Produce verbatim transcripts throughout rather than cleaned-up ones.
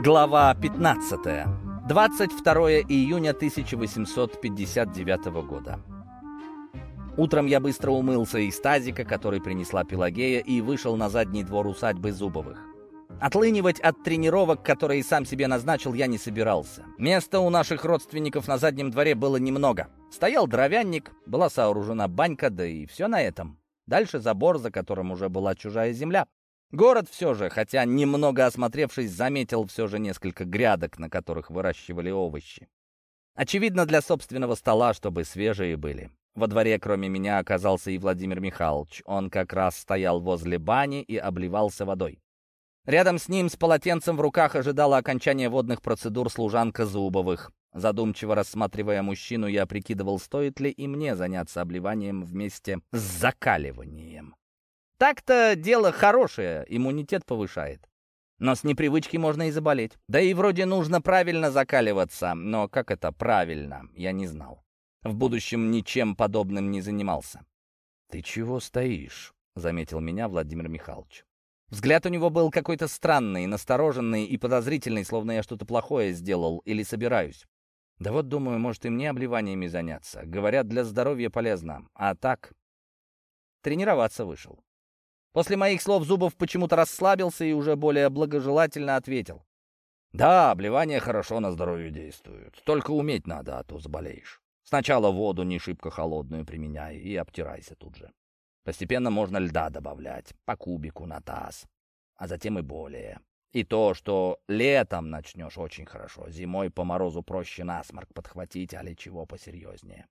Глава пятнадцатая. двадцать второе июня тысяча восемьсот пятьдесят девятого года. Утром я быстро умылся из тазика, который принесла Пелагея, и вышел на задний двор усадьбы Зубовых. Отлынивать от тренировок, которые сам себе назначил, я не собирался. Места у наших родственников на заднем дворе было немного. Стоял дровянник, была сооружена банька, да и все на этом. Дальше забор, за которым уже была чужая земля. Город все же, хотя немного осмотревшись, заметил все же несколько грядок, на которых выращивали овощи. Очевидно, для собственного стола, чтобы свежие были. Во дворе, кроме меня, оказался и Владимир Михайлович. Он как раз стоял возле бани и обливался водой. Рядом с ним с полотенцем в руках ожидала окончания водных процедур служанка Зубовых. Задумчиво рассматривая мужчину, я прикидывал, стоит ли и мне заняться обливанием вместе с закаливанием. Так-то дело хорошее, иммунитет повышает. Но с непривычки можно и заболеть. Да и вроде нужно правильно закаливаться, но как это правильно, я не знал. В будущем ничем подобным не занимался. «Ты чего стоишь?» — заметил меня Владимир Михайлович. Взгляд у него был какой-то странный, настороженный и подозрительный, словно я что-то плохое сделал или собираюсь. Да вот думаю, может и мне обливаниями заняться. Говорят, для здоровья полезно. А так, тренироваться вышел. После моих слов Зубов почему-то расслабился и уже более благожелательно ответил. «Да, обливание хорошо на здоровье действует. Только уметь надо, а то заболеешь. Сначала воду не шибко холодную применяй и обтирайся тут же. Постепенно можно льда добавлять, по кубику на таз, а затем и более. И то, что летом начнешь, очень хорошо. Зимой по морозу проще насморк подхватить, али чего посерьезнее».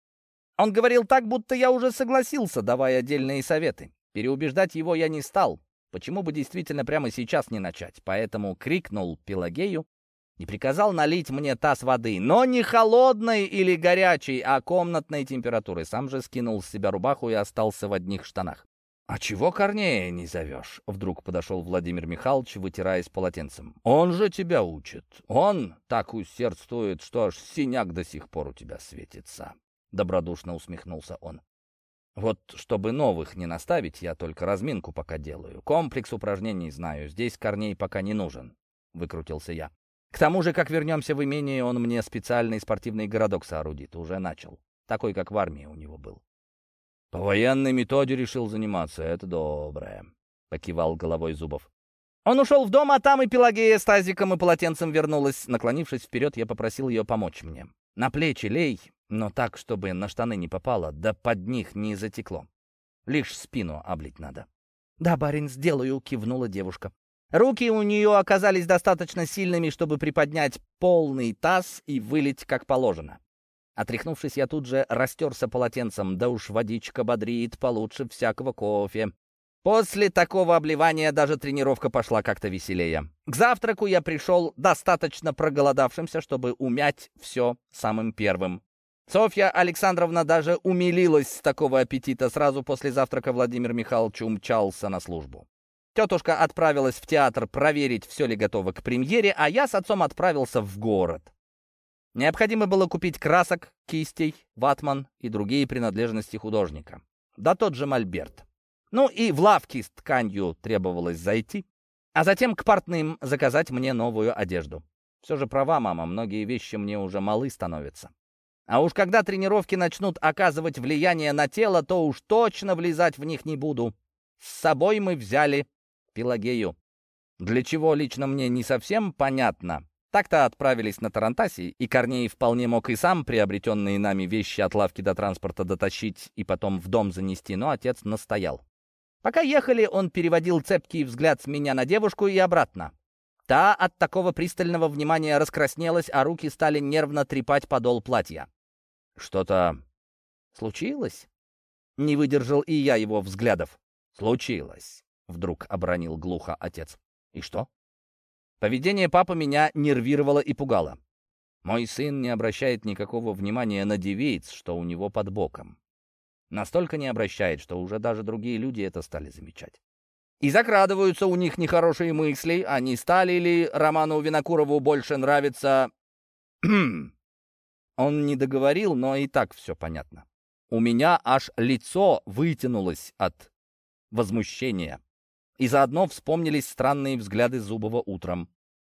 Он говорил так, будто я уже согласился, давая отдельные советы. Переубеждать его я не стал. Почему бы действительно прямо сейчас не начать? Поэтому крикнул Пелагею и приказал налить мне таз воды, но не холодной или горячей, а комнатной температуры. Сам же скинул с себя рубаху и остался в одних штанах. «А чего Корнея не зовешь?» Вдруг подошел Владимир Михайлович, вытираясь полотенцем. «Он же тебя учит. Он так усердствует, что аж синяк до сих пор у тебя светится». Добродушно усмехнулся он. «Вот, чтобы новых не наставить, я только разминку пока делаю. Комплекс упражнений знаю. Здесь Корней пока не нужен», — выкрутился я. «К тому же, как вернемся в имение, он мне специальный спортивный городок соорудит. Уже начал. Такой, как в армии у него был». «По военной методе решил заниматься. Это доброе», — покивал головой Зубов. Он ушел в дом, а там и Пелагея с тазиком и полотенцем вернулась. Наклонившись вперед, я попросил ее помочь мне. «На плечи лей, но так, чтобы на штаны не попало, да под них не затекло. Лишь спину облить надо». «Да, барин, сделаю», — кивнула девушка. Руки у нее оказались достаточно сильными, чтобы приподнять полный таз и вылить как положено. Отряхнувшись, я тут же растерся полотенцем, да уж водичка бодрит получше всякого кофе. После такого обливания даже тренировка пошла как-то веселее. К завтраку я пришел достаточно проголодавшимся, чтобы умять все самым первым. Софья Александровна даже умилилась с такого аппетита. Сразу после завтрака Владимир Михайлович умчался на службу. Тетушка отправилась в театр проверить, все ли готово к премьере, а я с отцом отправился в город. Необходимо было купить красок, кистей, ватман и другие принадлежности художника. Да тот же мольберт. Ну и в лавки с тканью требовалось зайти, а затем к портным заказать мне новую одежду. Все же права мама, многие вещи мне уже малы становятся. А уж когда тренировки начнут оказывать влияние на тело, то уж точно влезать в них не буду. С собой мы взяли Пелагею. Для чего лично мне не совсем понятно. Так-то отправились на тарантасе, и Корней вполне мог и сам приобретенные нами вещи от лавки до транспорта дотащить и потом в дом занести, но отец настоял. Пока ехали, он переводил цепкий взгляд с меня на девушку и обратно. Та от такого пристального внимания раскраснелась, а руки стали нервно трепать подол платья. «Что-то случилось?» Не выдержал и я его взглядов. «Случилось», — вдруг обронил глухо отец. «И что?» Поведение папы меня нервировало и пугало. Мой сын не обращает никакого внимания на девиц, что у него под боком. Настолько не обращает, что уже даже другие люди это стали замечать. И закрадываются у них нехорошие мысли, а не стали ли Роману Винокурову больше нравиться... Он не договорил, но и так все понятно. У меня аж лицо вытянулось от возмущения. И заодно вспомнились странные взгляды Зубова утром.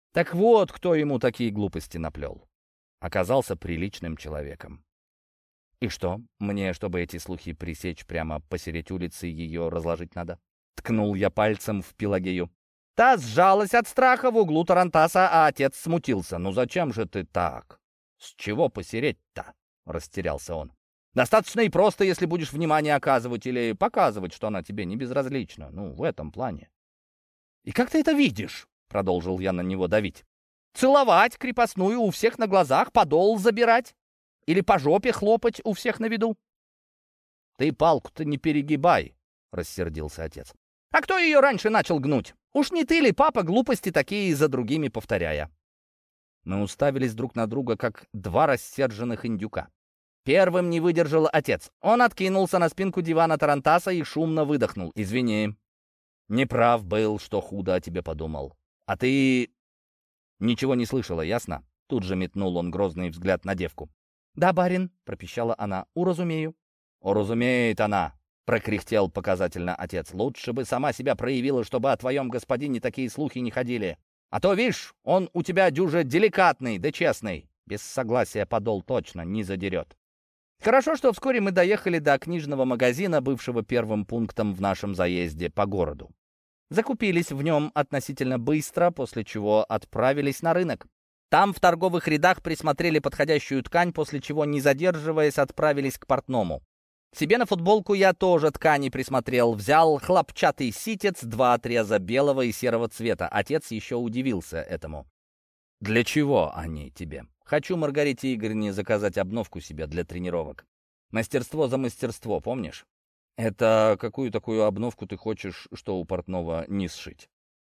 Так вот, кто ему такие глупости наплел. Оказался приличным человеком. И что, мне, чтобы эти слухи пресечь, прямо посередь улицы ее разложить надо? Ткнул я пальцем в Пелагею. Та сжалась от страха в углу тарантаса, а отец смутился. «Ну зачем же ты так? С чего посереть-то?» — растерялся он. «Достаточно и просто, если будешь внимание оказывать или показывать, что она тебе не безразлична. Ну, в этом плане». «И как ты это видишь?» — продолжил я на него давить. «Целовать крепостную у всех на глазах, подол забирать? Или по жопе хлопать у всех на виду?» «Ты палку-то не перегибай», — рассердился отец. «А кто ее раньше начал гнуть? Уж не ты ли, папа, глупости такие за другими повторяя?» Мы уставились друг на друга, как два рассерженных индюка. Первым не выдержал отец. Он откинулся на спинку дивана тарантаса и шумно выдохнул. «Извини, неправ был, что худо о тебе подумал. А ты ничего не слышала, ясно?» Тут же метнул он грозный взгляд на девку. «Да, барин», — пропищала она, — «уразумею». «Уразумеет она», — прокряхтел показательно отец. «Лучше бы сама себя проявила, чтобы о твоем господине такие слухи не ходили. А то, видишь, он у тебя дюже деликатный да честный. Без согласия подол точно не задерет». Хорошо, что вскоре мы доехали до книжного магазина, бывшего первым пунктом в нашем заезде по городу. Закупились в нем относительно быстро, после чего отправились на рынок. Там в торговых рядах присмотрели подходящую ткань, после чего, не задерживаясь, отправились к портному. Себе на футболку я тоже ткани присмотрел. Взял хлопчатый ситец, два отреза белого и серого цвета. Отец еще удивился этому. «Для чего они тебе?» «Хочу Маргарите Игоревне заказать обновку себе для тренировок. Мастерство за мастерство, помнишь?» «Это какую такую обновку ты хочешь, что у портного не сшить?»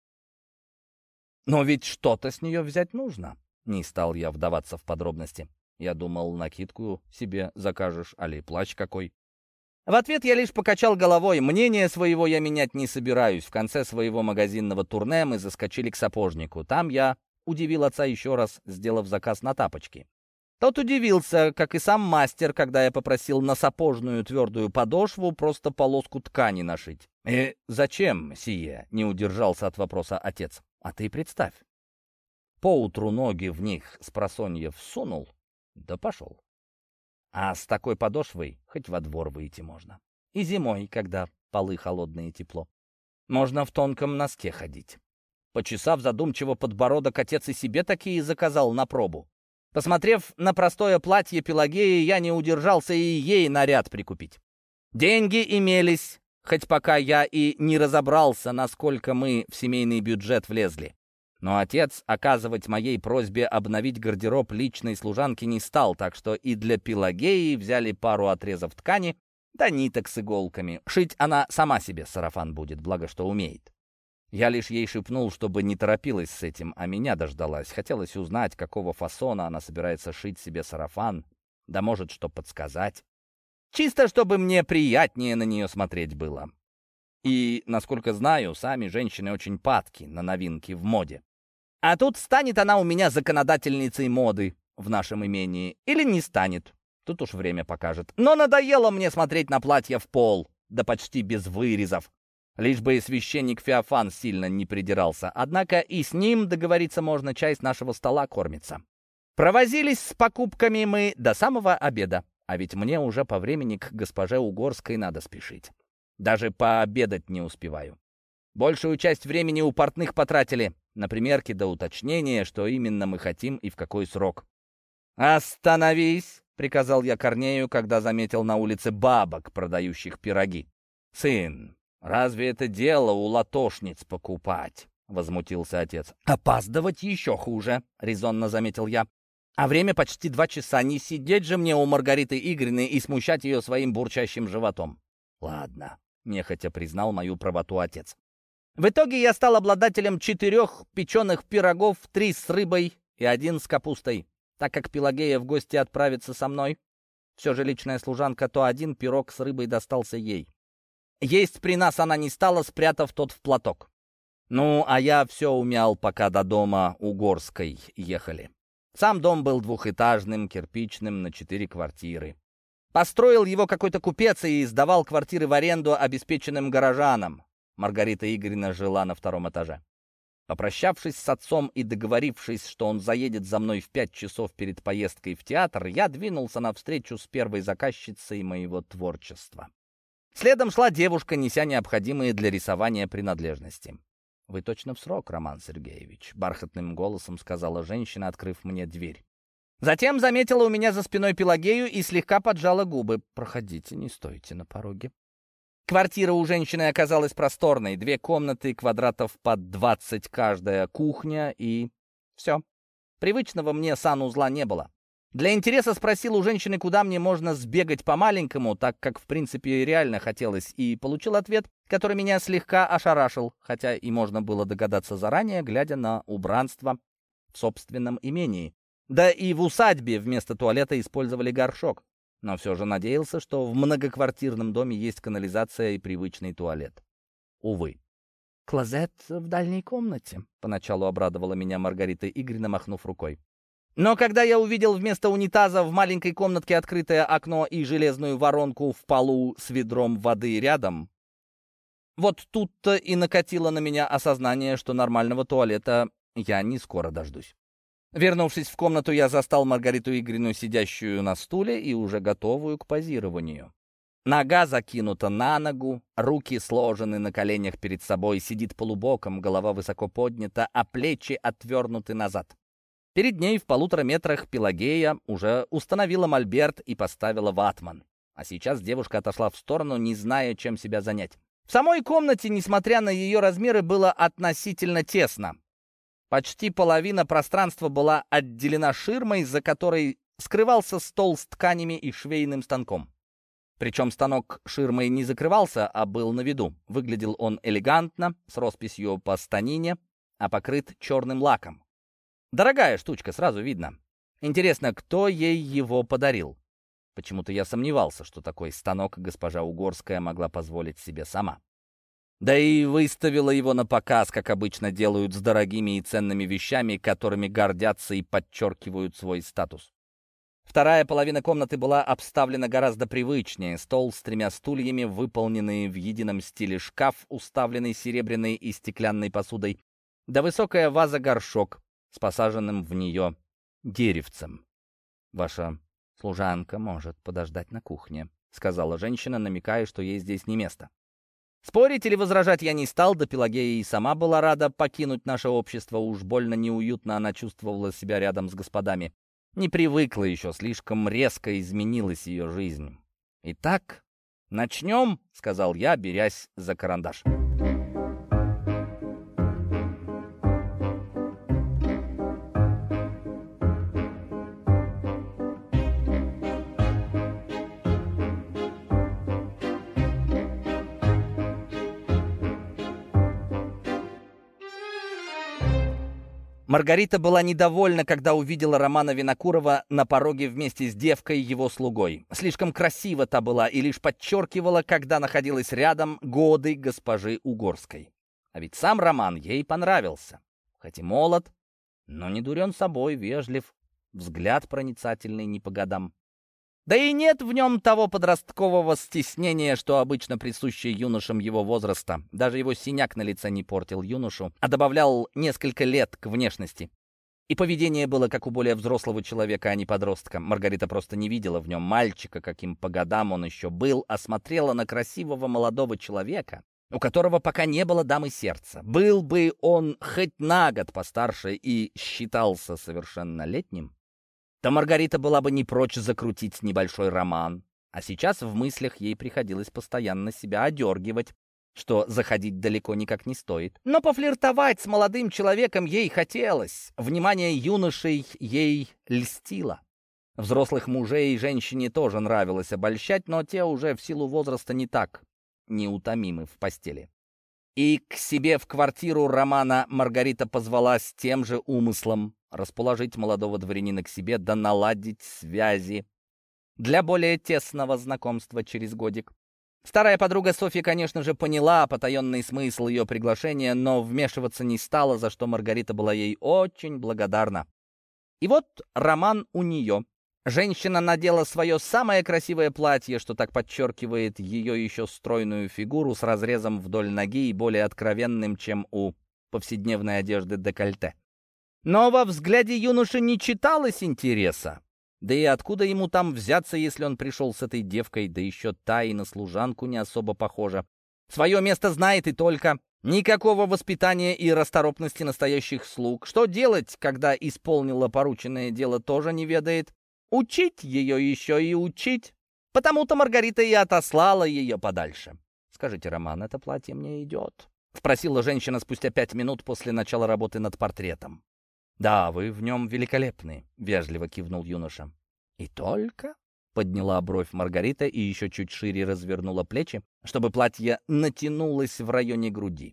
«Но ведь что-то с нее взять нужно». Не стал я вдаваться в подробности. Я думал, накидку себе закажешь, али плащ какой. В ответ я лишь покачал головой. Мнение своего я менять не собираюсь. В конце своего магазинного турне мы заскочили к сапожнику. Там я удивил отца еще раз, сделав заказ на тапочки. Тот удивился, как и сам мастер, когда я попросил на сапожную твердую подошву просто полоску ткани нашить. «И зачем сие?» — не удержался от вопроса отец. «А ты представь. Поутру ноги в них с просонья всунул, да пошел. А с такой подошвой хоть во двор выйти можно. И зимой, когда полы холодные и тепло. Можно в тонком носке ходить». Почесав задумчиво подбородок, отец и себе такие заказал на пробу. Посмотрев на простое платье Пелагеи, я не удержался и ей наряд прикупить. Деньги имелись, хоть пока я и не разобрался, насколько мы в семейный бюджет влезли. Но отец оказывать моей просьбе обновить гардероб личной служанки не стал, так что и для Пелагеи взяли пару отрезов ткани, да ниток с иголками. Шить она сама себе сарафан будет, благо что умеет. Я лишь ей шепнул, чтобы не торопилась с этим, а меня дождалась. Хотелось узнать, какого фасона она собирается шить себе сарафан, да может, что подсказать. Чисто, чтобы мне приятнее на нее смотреть было. И, насколько знаю, сами женщины очень падки на новинки в моде. А тут станет она у меня законодательницей моды в нашем имении или не станет, тут уж время покажет. Но надоело мне смотреть на платье в пол, да почти без вырезов. Лишь бы и священник Феофан сильно не придирался. Однако и с ним договориться можно, часть нашего стола кормится. Провозились с покупками мы до самого обеда. А ведь мне уже по времени к госпоже Угорской надо спешить. Даже пообедать не успеваю. Большую часть времени у портных потратили на примерки до уточнения, что именно мы хотим и в какой срок. «Остановись!» — приказал я Корнею, когда заметил на улице бабок, продающих пироги. «Сын, разве это дело у латошниц покупать?» — возмутился отец. «Опаздывать еще хуже», — резонно заметил я. «А время почти два часа. Не сидеть же мне у Маргариты Игоревны и смущать ее своим бурчащим животом». «Ладно», — нехотя признал мою правоту отец. В итоге я стал обладателем четырех печеных пирогов, три с рыбой и один с капустой. Так как Пелагея в гости отправится со мной, все же личная служанка, то один пирог с рыбой достался ей. Есть при нас она не стала, спрятав тот в платок. Ну, а я все умял, пока до дома Угорской ехали. Сам дом был двухэтажным, кирпичным, на четыре квартиры. Построил его какой-то купец и сдавал квартиры в аренду обеспеченным горожанам. Маргарита Игоревна жила на втором этаже. Попрощавшись с отцом и договорившись, что он заедет за мной в пять часов перед поездкой в театр, я двинулся навстречу с первой заказчицей моего творчества. Следом шла девушка, неся необходимые для рисования принадлежности. «Вы точно в срок, Роман Сергеевич», — бархатным голосом сказала женщина, открыв мне дверь. Затем заметила у меня за спиной Пелагею и слегка поджала губы. «Проходите, не стойте на пороге». Квартира у женщины оказалась просторной. Две комнаты, квадратов под двадцать каждая, кухня и... все. Привычного мне санузла не было. Для интереса спросил у женщины, куда мне можно сбегать по-маленькому, так как, в принципе, реально хотелось, и получил ответ, который меня слегка ошарашил, хотя и можно было догадаться заранее, глядя на убранство в собственном имении. Да и в усадьбе вместо туалета использовали горшок. Но все же надеялся, что в многоквартирном доме есть канализация и привычный туалет. Увы. «Клозет в дальней комнате», — поначалу обрадовала меня Маргарита Игоревна, махнув рукой. Но когда я увидел вместо унитаза в маленькой комнатке открытое окно и железную воронку в полу с ведром воды рядом, вот тут-то и накатило на меня осознание, что нормального туалета я не скоро дождусь. Вернувшись в комнату, я застал Маргариту Игоревну, сидящую на стуле и уже готовую к позированию. Нога закинута на ногу, руки сложены на коленях перед собой, сидит полубоком, голова высоко поднята, а плечи отвернуты назад. Перед ней в полутора метрах Пелагея уже установила мольберт и поставила ватман. А сейчас девушка отошла в сторону, не зная, чем себя занять. В самой комнате, несмотря на ее размеры, было относительно тесно. Почти половина пространства была отделена ширмой, за которой скрывался стол с тканями и швейным станком. Причем станок ширмой не закрывался, а был на виду. Выглядел он элегантно, с росписью по станине, а покрыт черным лаком. Дорогая штучка, сразу видно. Интересно, кто ей его подарил? Почему-то я сомневался, что такой станок госпожа Угорская могла позволить себе сама. Да и выставила его на показ, как обычно делают с дорогими и ценными вещами, которыми гордятся и подчеркивают свой статус. Вторая половина комнаты была обставлена гораздо привычнее. Стол с тремя стульями, выполненный в едином стиле шкаф, уставленный серебряной и стеклянной посудой, да высокая ваза-горшок с посаженным в нее деревцем. «Ваша служанка может подождать на кухне», — сказала женщина, намекая, что ей здесь не место. Спорить или возражать я не стал, да Пелагея и сама была рада покинуть наше общество. Уж больно неуютно она чувствовала себя рядом с господами. Не привыкла еще, слишком резко изменилась ее жизнь. «Итак, начнем», — сказал я, берясь за карандаш. Маргарита была недовольна, когда увидела Романа Винокурова на пороге вместе с девкой, его слугой. Слишком красива та была и лишь подчеркивала, когда находилась рядом, годы госпожи Угорской. А ведь сам Роман ей понравился. Хоть и молод, но не дурен собой, вежлив, взгляд проницательный не по годам. Да и нет в нем того подросткового стеснения, что обычно присуще юношам его возраста. Даже его синяк на лице не портил юношу, а добавлял несколько лет к внешности. И поведение было как у более взрослого человека, а не подростка. Маргарита просто не видела в нем мальчика, каким по годам он еще был, а смотрела на красивого молодого человека, у которого пока не было дамы сердца. Был бы он хоть на год постарше и считался совершеннолетним, то Маргарита была бы не прочь закрутить небольшой роман. А сейчас в мыслях ей приходилось постоянно себя одергивать, что заходить далеко никак не стоит. Но пофлиртовать с молодым человеком ей хотелось. Внимание юношей ей льстило. Взрослых мужей женщине тоже нравилось обольщать, но те уже в силу возраста не так неутомимы в постели. И к себе в квартиру Романа Маргарита позвала с тем же умыслом расположить молодого дворянина к себе да наладить связи для более тесного знакомства через годик. Старая подруга Софья, конечно же, поняла потаенный смысл ее приглашения, но вмешиваться не стала, за что Маргарита была ей очень благодарна. И вот Роман у нее. Женщина надела свое самое красивое платье, что так подчеркивает ее еще стройную фигуру с разрезом вдоль ноги и более откровенным, чем у повседневной одежды декольте. Но во взгляде юноши не читалось интереса. Да и откуда ему там взяться, если он пришел с этой девкой, да еще та и на служанку не особо похожа. Свое место знает и только. Никакого воспитания и расторопности настоящих слуг. Что делать, когда исполнила порученное дело, тоже не ведает. Учить ее еще и учить. Потому-то Маргарита и отослала ее подальше. «Скажите, Роман, это платье мне идет?» — спросила женщина спустя пять минут после начала работы над портретом. «Да, вы в нем великолепны», — вежливо кивнул юноша. «И только?» — подняла бровь Маргарита и еще чуть шире развернула плечи, чтобы платье натянулось в районе груди.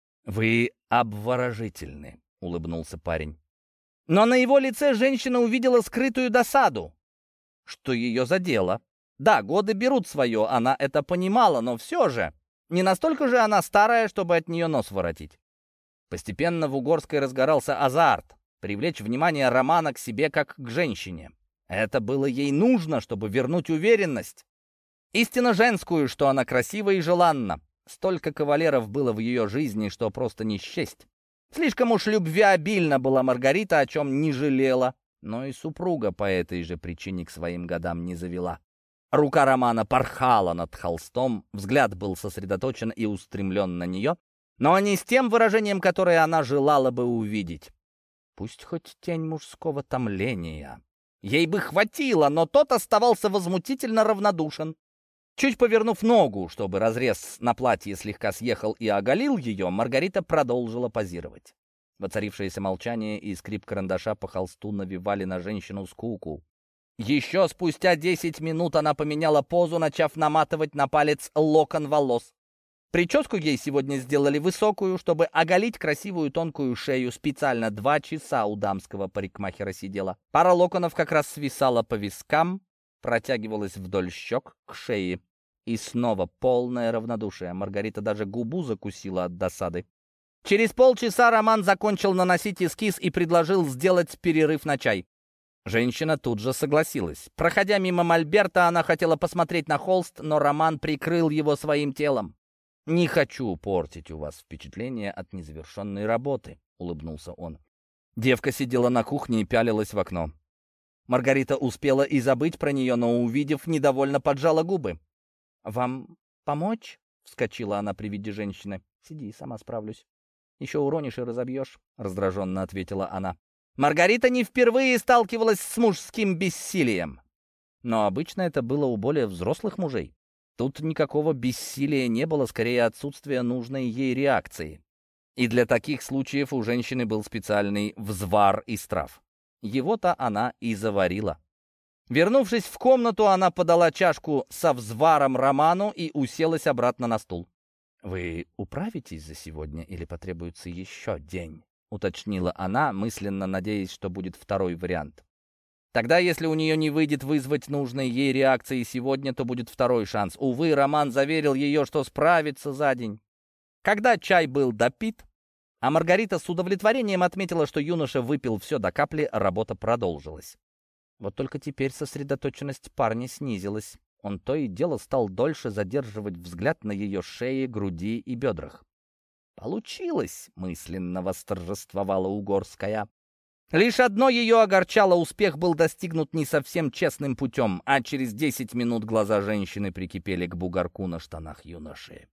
«Вы обворожительны», — улыбнулся парень. Но на его лице женщина увидела скрытую досаду. Что ее задело? Да, годы берут свое, она это понимала, но все же не настолько же она старая, чтобы от нее нос воротить. Постепенно в Угорской разгорался азарт — привлечь внимание Романа к себе как к женщине. Это было ей нужно, чтобы вернуть уверенность. Истинно женскую, что она красива и желанна. Столько кавалеров было в ее жизни, что просто не счесть. Слишком уж любвеобильна была Маргарита, о чем не жалела, но и супруга по этой же причине к своим годам не завела. Рука Романа порхала над холстом, взгляд был сосредоточен и устремлен на нее, но не с тем выражением, которое она желала бы увидеть. Пусть хоть тень мужского томления. Ей бы хватило, но тот оставался возмутительно равнодушен. Чуть повернув ногу, чтобы разрез на платье слегка съехал и оголил ее, Маргарита продолжила позировать. Воцарившееся молчание и скрип карандаша по холсту навевали на женщину скуку. Еще спустя десять минут она поменяла позу, начав наматывать на палец локон волос. Прическу ей сегодня сделали высокую, чтобы оголить красивую тонкую шею. Специально два часа у дамского парикмахера сидела. Пара локонов как раз свисала по вискам, протягивалась вдоль щек к шее. И снова полное равнодушие. Маргарита даже губу закусила от досады. Через полчаса Роман закончил наносить эскиз и предложил сделать перерыв на чай. Женщина тут же согласилась. Проходя мимо мольберта, она хотела посмотреть на холст, но Роман прикрыл его своим телом. «Не хочу портить у вас впечатление от незавершенной работы», — улыбнулся он. Девка сидела на кухне и пялилась в окно. Маргарита успела и забыть про нее, но, увидев, недовольно поджала губы. «Вам помочь?» — вскочила она при виде женщины. «Сиди, сама справлюсь. Еще уронишь и разобьешь», — раздраженно ответила она. Маргарита не впервые сталкивалась с мужским бессилием. Но обычно это было у более взрослых мужей. Тут никакого бессилия не было, скорее отсутствие нужной ей реакции. И для таких случаев у женщины был специальный взвар из трав. Его-то она и заварила. Вернувшись в комнату, она подала чашку со взваром Роману и уселась обратно на стул. «Вы управитесь за сегодня или потребуется еще день?» — уточнила она, мысленно надеясь, что будет второй вариант. Тогда, если у нее не выйдет вызвать нужной ей реакции сегодня, то будет второй шанс. Увы, Роман заверил ее, что справится за день. Когда чай был допит, а Маргарита с удовлетворением отметила, что юноша выпил все до капли, работа продолжилась. Вот только теперь сосредоточенность парня снизилась. Он то и дело стал дольше задерживать взгляд на ее шее, груди и бедрах. «Получилось!» — мысленно восторжествовала Угорская. Лишь одно ее огорчало — успех был достигнут не совсем честным путем, а через десять минут глаза женщины прикипели к бугорку на штанах юноши.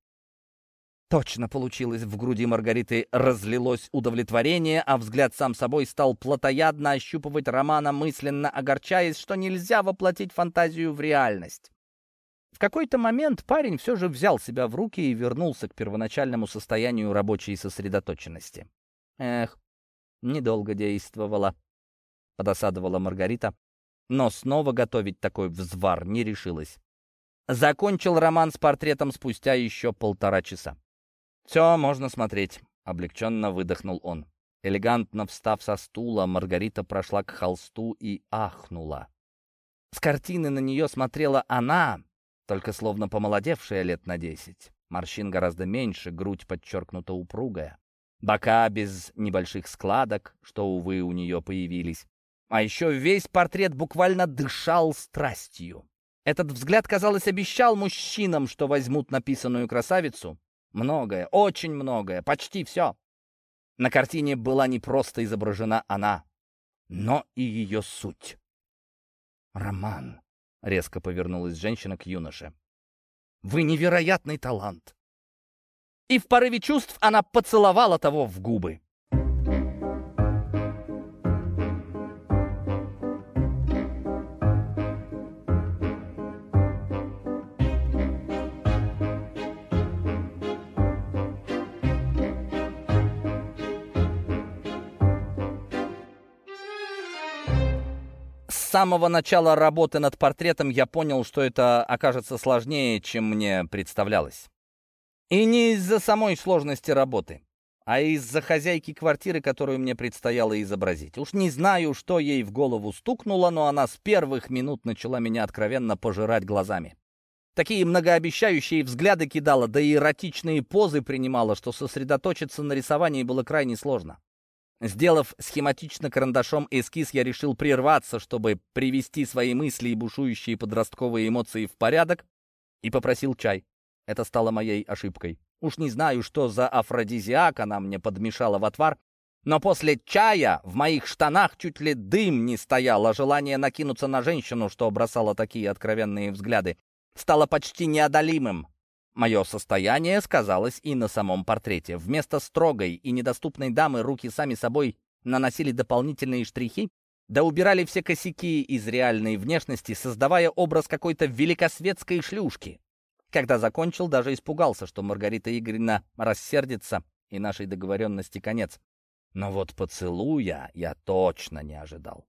Точно получилось, в груди Маргариты разлилось удовлетворение, а взгляд сам собой стал плотоядно ощупывать Романа, мысленно огорчаясь, что нельзя воплотить фантазию в реальность. В какой-то момент парень все же взял себя в руки и вернулся к первоначальному состоянию рабочей сосредоточенности. Эх, недолго действовала, подосадовала Маргарита, но снова готовить такой взвар не решилась. Закончил Роман с портретом спустя еще полтора часа. «Все, можно смотреть», — облегченно выдохнул он. Элегантно встав со стула, Маргарита прошла к холсту и ахнула. С картины на нее смотрела она, только словно помолодевшая лет на десять. Морщин гораздо меньше, грудь подчеркнута упругая. Бока без небольших складок, что, увы, у нее появились. А еще весь портрет буквально дышал страстью. Этот взгляд, казалось, обещал мужчинам, что возьмут написанную красавицу. Многое, очень многое, почти все. На картине была не просто изображена она, но и ее суть. «Роман», — резко повернулась женщина к юноше, — «вы невероятный талант». И в порыве чувств она поцеловала того в губы. С самого начала работы над портретом я понял, что это окажется сложнее, чем мне представлялось. И не из-за самой сложности работы, а из-за хозяйки квартиры, которую мне предстояло изобразить. Уж не знаю, что ей в голову стукнуло, но она с первых минут начала меня откровенно пожирать глазами. Такие многообещающие взгляды кидала, да и эротичные позы принимала, что сосредоточиться на рисовании было крайне сложно. Сделав схематично карандашом эскиз, я решил прерваться, чтобы привести свои мысли и бушующие подростковые эмоции в порядок, и попросил чай. Это стало моей ошибкой. Уж не знаю, что за афродизиак она мне подмешала в отвар, но после чая в моих штанах чуть ли дым не стоял, а желание накинуться на женщину, что бросало такие откровенные взгляды, стало почти неодолимым. Мое состояние сказалось и на самом портрете. Вместо строгой и недоступной дамы руки сами собой наносили дополнительные штрихи, да убирали все косяки из реальной внешности, создавая образ какой-то великосветской шлюшки. Когда закончил, даже испугался, что Маргарита Игоревна рассердится, и нашей договоренности конец. Но вот поцелуя я точно не ожидал.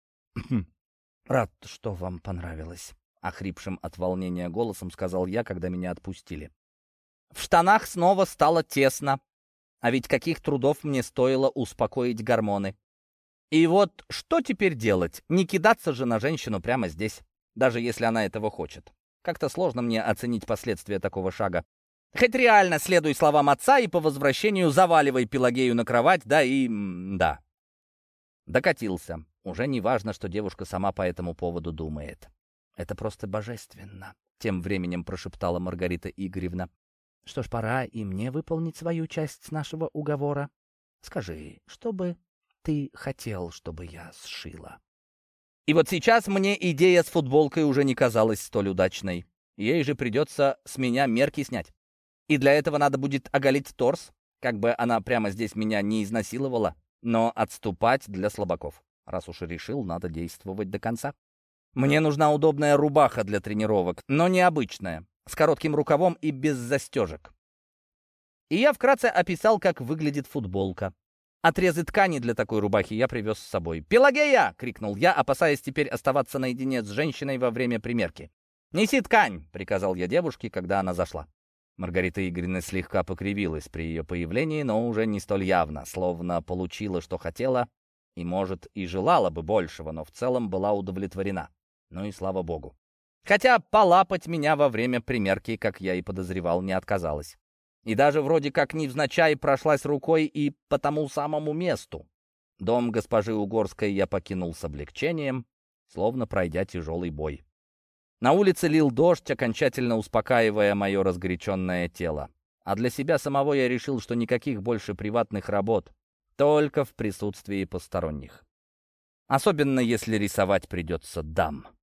«Рад, что вам понравилось», — охрипшим от волнения голосом сказал я, когда меня отпустили. В штанах снова стало тесно, а ведь каких трудов мне стоило успокоить гормоны. И вот что теперь делать? Не кидаться же на женщину прямо здесь, даже если она этого хочет. Как-то сложно мне оценить последствия такого шага. Хоть реально следуй словам отца и по возвращению заваливай Пелагею на кровать, да и... да. Докатился. Уже не важно, что девушка сама по этому поводу думает. «Это просто божественно», — тем временем прошептала Маргарита Игоревна. «Что ж, пора и мне выполнить свою часть нашего уговора. Скажи, что бы ты хотел, чтобы я сшила?» И вот сейчас мне идея с футболкой уже не казалась столь удачной. Ей же придется с меня мерки снять. И для этого надо будет оголить торс, как бы она прямо здесь меня не изнасиловала, но отступать для слабаков. Раз уж решил, надо действовать до конца. Мне нужна удобная рубаха для тренировок, но необычная, с коротким рукавом и без застежек. И я вкратце описал, как выглядит футболка. Отрезы ткани для такой рубахи я привез с собой. «Пелагея!» — крикнул я, опасаясь теперь оставаться наедине с женщиной во время примерки. «Неси ткань!» — приказал я девушке, когда она зашла. Маргарита Игоревна слегка покривилась при ее появлении, но уже не столь явно, словно получила, что хотела, и, может, и желала бы большего, но в целом была удовлетворена. Ну и слава богу. Хотя полапать меня во время примерки, как я и подозревал, не отказалась. И даже вроде как невзначай прошлась рукой и по тому самому месту. Дом госпожи Угорской я покинул с облегчением, словно пройдя тяжелый бой. На улице лил дождь, окончательно успокаивая мое разгоряченное тело. А для себя самого я решил, что никаких больше приватных работ, только в присутствии посторонних. Особенно если рисовать придется дам.